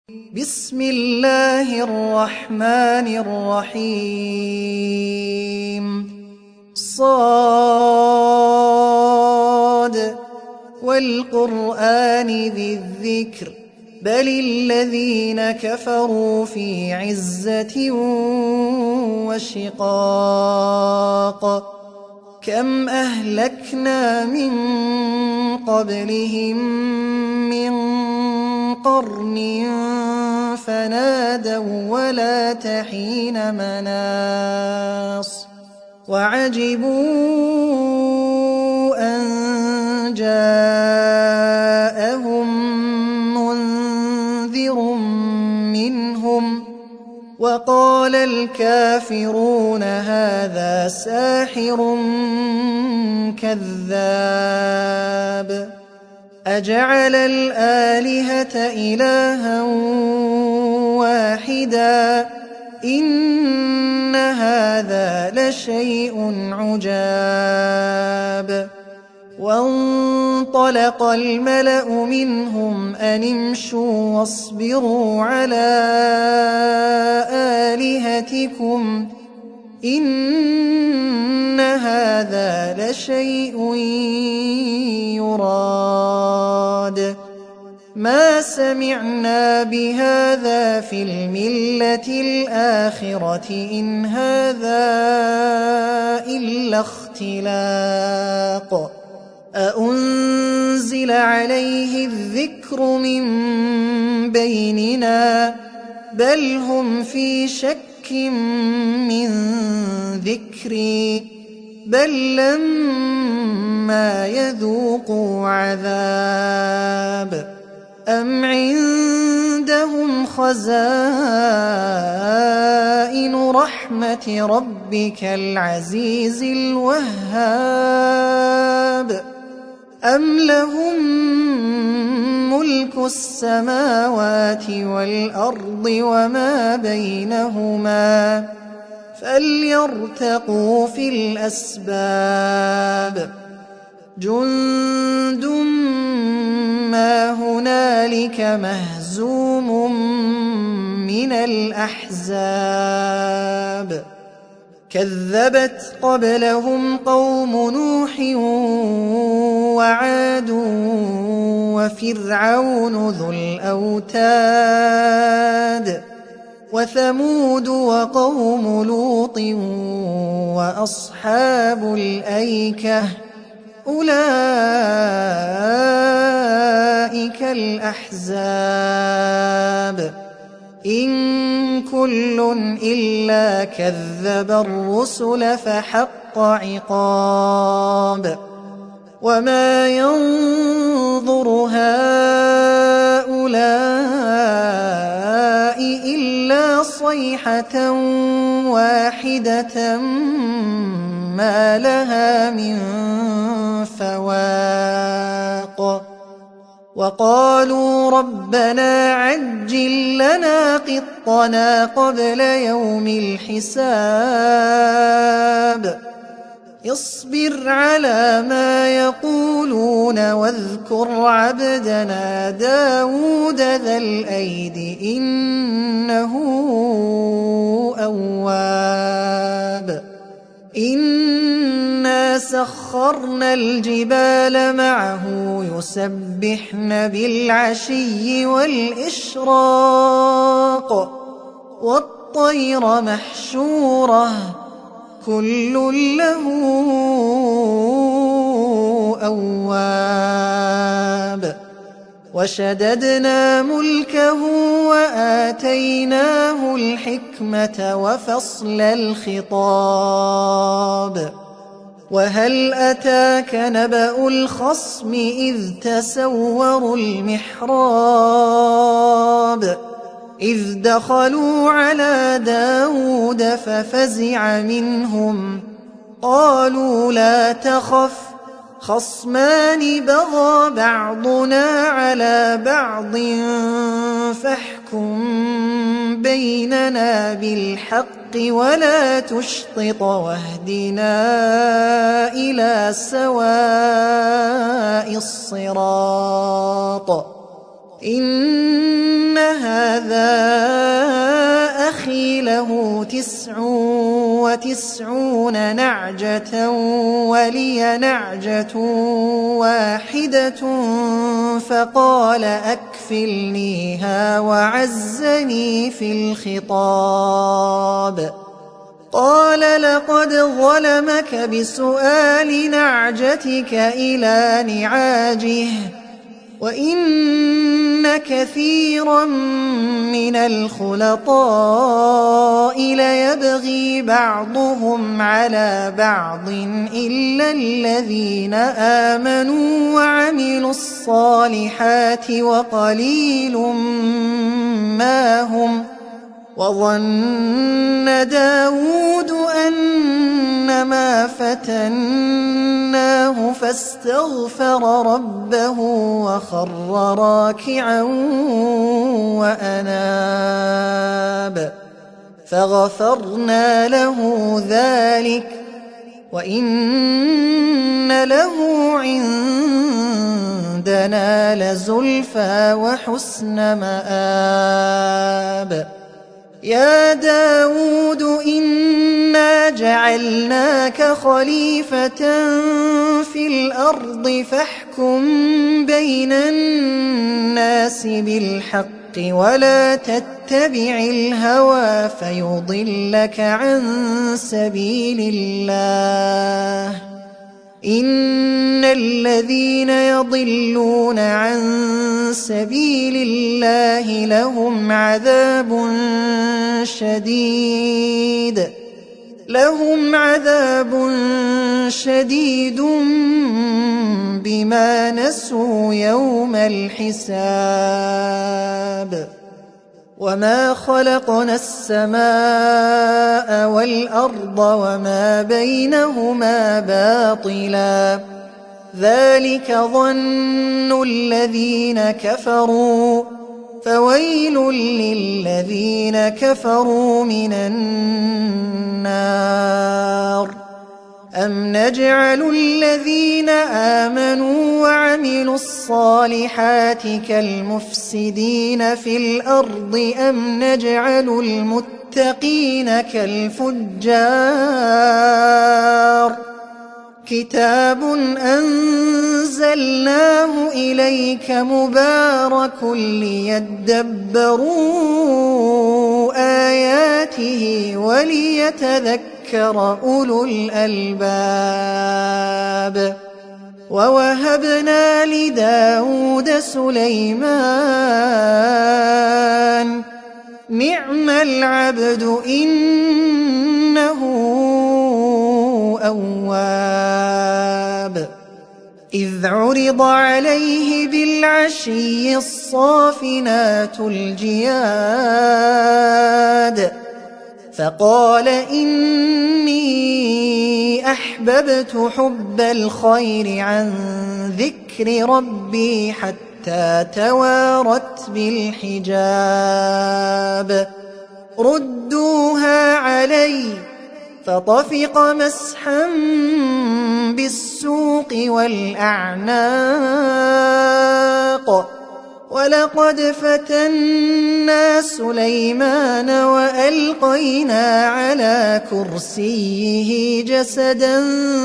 بسم الله الرحمن الرحيم صاد والقرآن ذي الذكر بل الذين كفروا في عزة وشقاق كم أهلكنا من قبلهم من قرن فنادوا ولا تحين مناص وعجبوا أن جاءهم منذر منهم وقال الكافرون هذا ساحر كذاب أجعل الآلهة إلها واحدا إن هذا لشيء عجاب وانطلق الملأ منهم أن امشوا واصبروا على آلهتكم إن هذا لشيء يراد ما سمعنا بهذا في الملة الآخرة إن هذا إلا اختلاق أأنزل عليه الذكر من بيننا بل هم في شك من ذكري بل لما يذوقوا عذاب أم عندهم خزائن رحمة ربك العزيز الوهاب أم لهم ملك السماوات والأرض وما بينهما فليرتقوا في الأسباب جند ما هنالك مهزوم من الأحزاب كذبت قبلهم قوم نوح وعاد وفرعون ذو الأوتاد وثمود وقوم لوط وأصحاب الأيكة أولئك الأحزاب إن كل إلا كذب الرسل فحق عقاب وما ينظر هؤلاء إلا صيحة واحدة ما لها من فواق وقالوا ربنا عجل لنا قطنا قبل يوم الحساب اصبر على ما يقولون واذكر عبدنا داود ذا الأيد إنه أواب إنا سخرنا الجبال معه يسبحن بالعشي والإشراق والطير محشورة كل له أواب وشددنا ملكه وآتيناه الحكمة وفصل الخطاب وهل أتاك نبأ الخصم إذ تسوروا المحراب إذ دخلوا على داود ففزع منهم قالوا لا تخف خصمان بغى بعضنا على بعض فاحكم بيننا بالحق ولا تشطط واهدنا إلى سواء الصراط إن هذا أخي له 99 نعجة ولي نعجة واحدة فقال أكفلنيها وعزني في الخطاب. قال لقد ظلمك بسؤال نعجتك إلى نعاجه وإن كثيرا من الخلطاء ليبغي بعضهم على بعض إلا الذين آمنوا وعملوا الصالحات وقليل ما هم. وظن داود أنما فتناه فاستغفر ربه وخر راكعا وأناب فغفرنا له ذلك وإن له عندنا لزلفى وحسن مآب. يا داود إنا جعلناك خليفة في الأرض فاحكم بين الناس بالحق ولا تتبع الهوى فيضلك عن سبيل الله. إن الذين يضلون عن سبيل الله لهم عذاب شديد بما نسوا يوم الحساب. وما خلقنا السماء والأرض وما بينهما باطلا ذلك ظن الذين كفروا فويل للذين كفروا من النار. أم نجعل الذين آمنوا وعملوا الصالحات كالمفسدين في الأرض أم نجعل المتقين كالفجار. كتاب أنزلناه إليك مبارك ليدبروا آياته وليتذكر أولو الألباب. ووهبنا لداود سليمان نعم العبد إنه أواب. إذ عرض عليه بالعشي الصافنات الجياد فقال إني أحببت حب الخير عن ذكر ربي حتى توارت بالحجاب. ردوها علي فطفق مسحا بالسوق والأعناق. ولقد فتنا سليمان وألقينا على كرسيه جسدا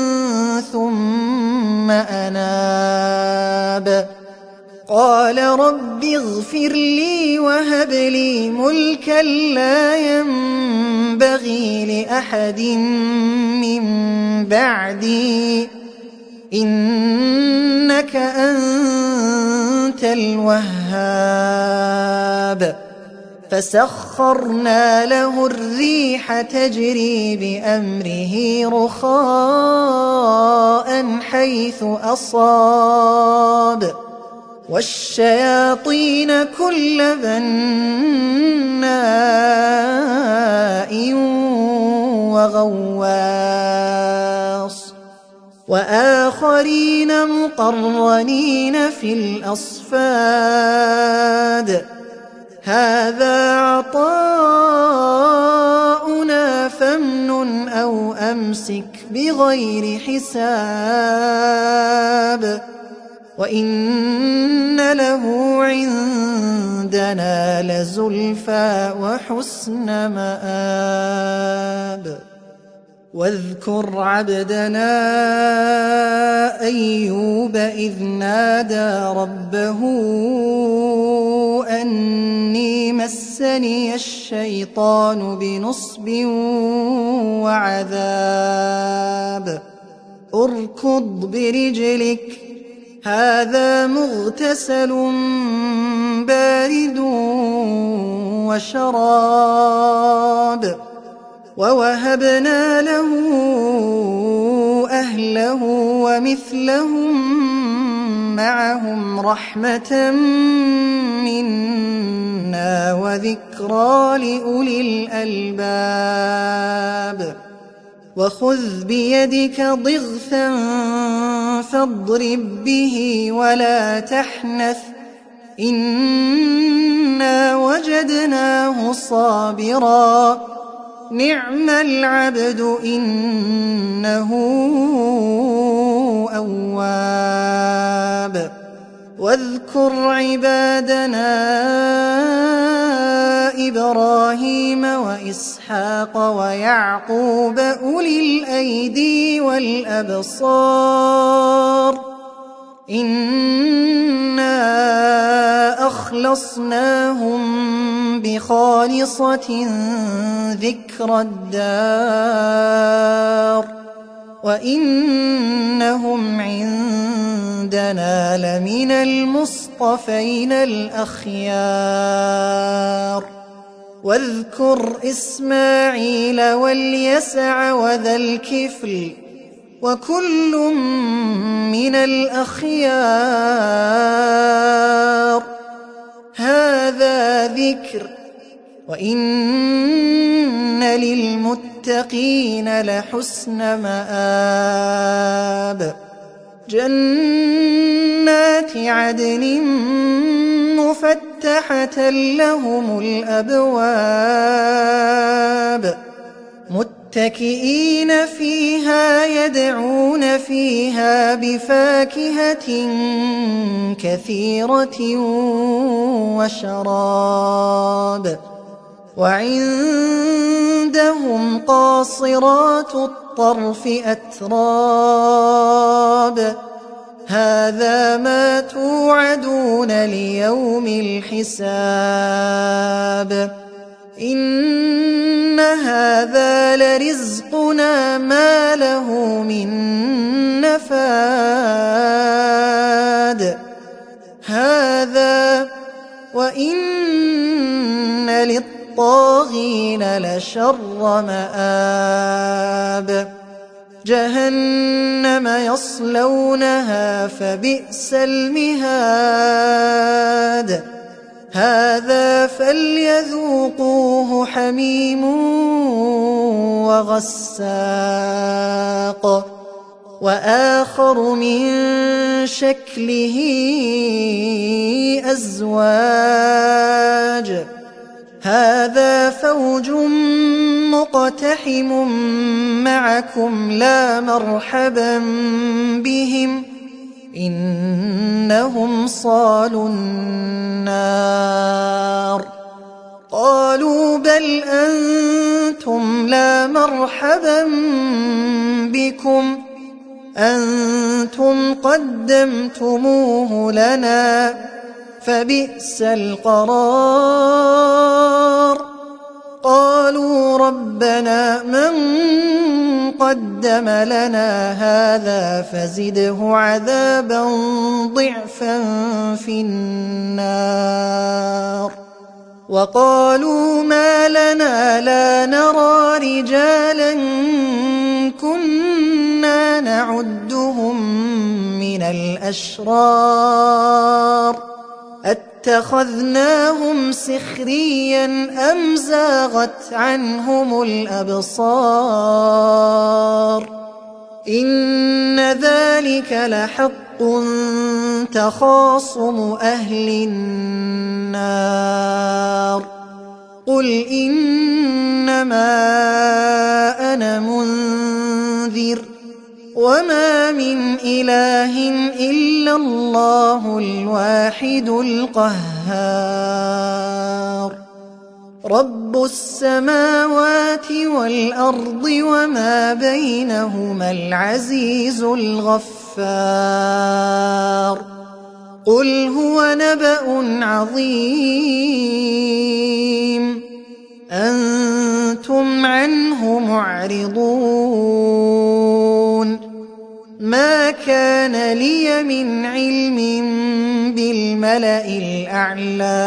ثم أناب. قال رب اغفر لي وهب لي ملكا لا ينبغي لأحد من بعدي إنك أنت الوهاب. فسخرنا له الريح تجري بأمره رخاء حيث أصاب والشياطين كل بناء وغواص وآخرين مقرنين في الأصفاد. هذا عطاؤنا فامنن أو أمسك بغير حساب. وإن له عندنا لزلفى وحسن مآب. واذكر عبدنا أيوب إذ نادى ربه أني مسني الشيطان بنصب وعذاب. اركض برجلك هذا مغتسل بارد وشراب. ووهبنا له أهله ومثلهم معهم رحمة منا وذكرى لأولي الألباب. وخذ بيدك ضغثا فاضرب به ولا تحنث إنا وجدناه صابرا نعم العبد إنه أواب. واذكر عبادنا إبراهيم وإسحاق ويعقوب أولي الأيدي والأبصار إنا أخلصناهم بخالصة ذكر الدار وإنهم عندنا لمن المصطفين الأخيار. واذكر إسماعيل واليسع وذا الكفل وكل من الأخيار هذا ذكر وإن للمتقين لحسن مآب. جنات عدن مفتحة لهم الأبواب متكئين فيها يدعون فيها بفاكهة كثيرة وشراب. وعندهم قاصرات الطرف أتراب هذا ما توعدون ليوم الحساب إن هذا لرزقنا ما له من نفاد. هذا وإن للطاغين لشر مآب. جهنم يصلونها فبئس المهاد. هذا فليذوقوه حميم وغساق وآخر من شكله أزواج هذا فوج مقتحم معكم لا مرحبا بهم إنهم صالوا النار. قالوا بل أنتم لا مرحبا بكم أنتم قدمتموه لنا فبئس القرار. قالوا ربنا من قدم لنا هذا فزده عذابا ضعفا في النار. وقالوا ما لنا لا نرى رجالا كنا نعدهم من الأشرار اتخذناهم سخريا أم زاغت عنهم الأبصار إن ذلك لحق تخاصم أهل النار. قل إنما أنا منذر وما من إله إلا الله الواحد القهار رب السماوات والأرض وما بينهما العزيز الغفار قل هو نبأ عظيم أنتم عنه معرضون ما كان لي من علم بالملأ الأعلى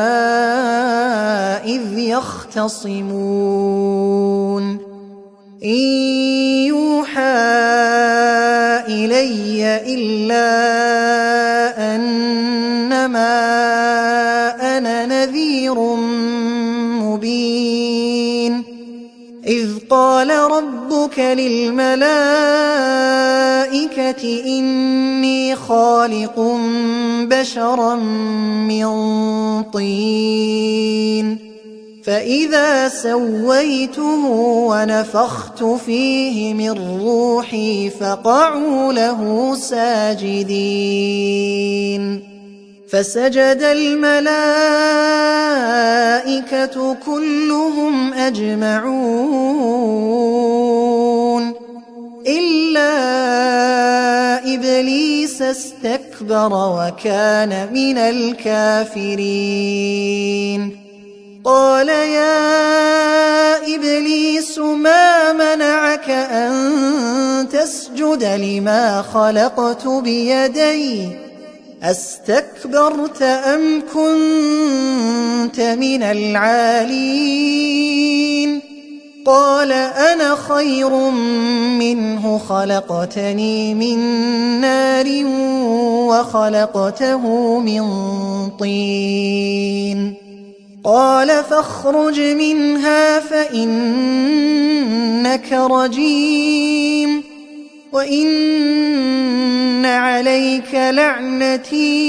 إذ يختصمون إن يوحى إلي إلا أنما أنا نذير مبين إذ قال ربك للملائكة إني خالق بشرا من طين فإذا سويته ونفخت فيه من روحي فقعوا له ساجدين فسجد الملائكة كلهم أجمعون إلا إبليس استكبر وكان من الكافرين قال يا إبليس ما منعك أن تسجد لما خلقت بيدي أستكبرت أم كنت من العالين قال أنا خير منه خلقتني من نار وخلقته من طين قال فاخرج منها فإنك رجيم وإن عليك لعنتي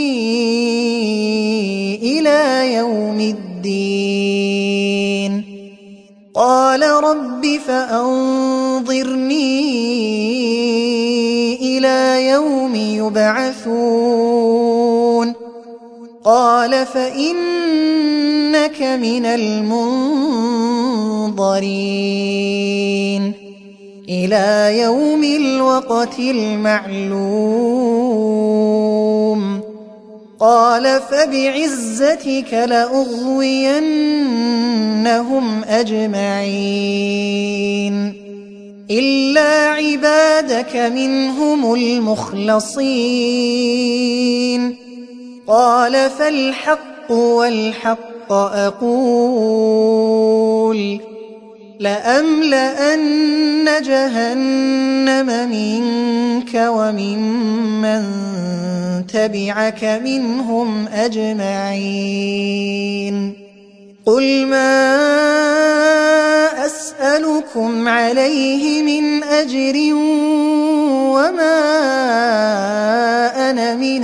إلى يوم الدين قال رب فأنظرني إلى يوم يبعثون قال فإنك من المنظرين إلى يوم الوقت المعلوم قال فبعزتك لأغوينهم أجمعين إلا عبادك منهم المخلصين قال فالحق والحق أقول لأملأن جهنم منك وممن تبعك منهم أجمعين قل ما أسألكم عليه من أجر وما أنا من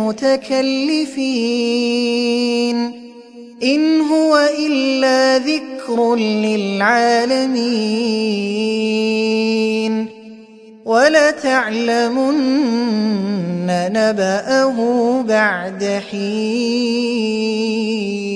المتكلفين إن هو إلا ذكر للعالمين ولتعلمن نبأه بعد حين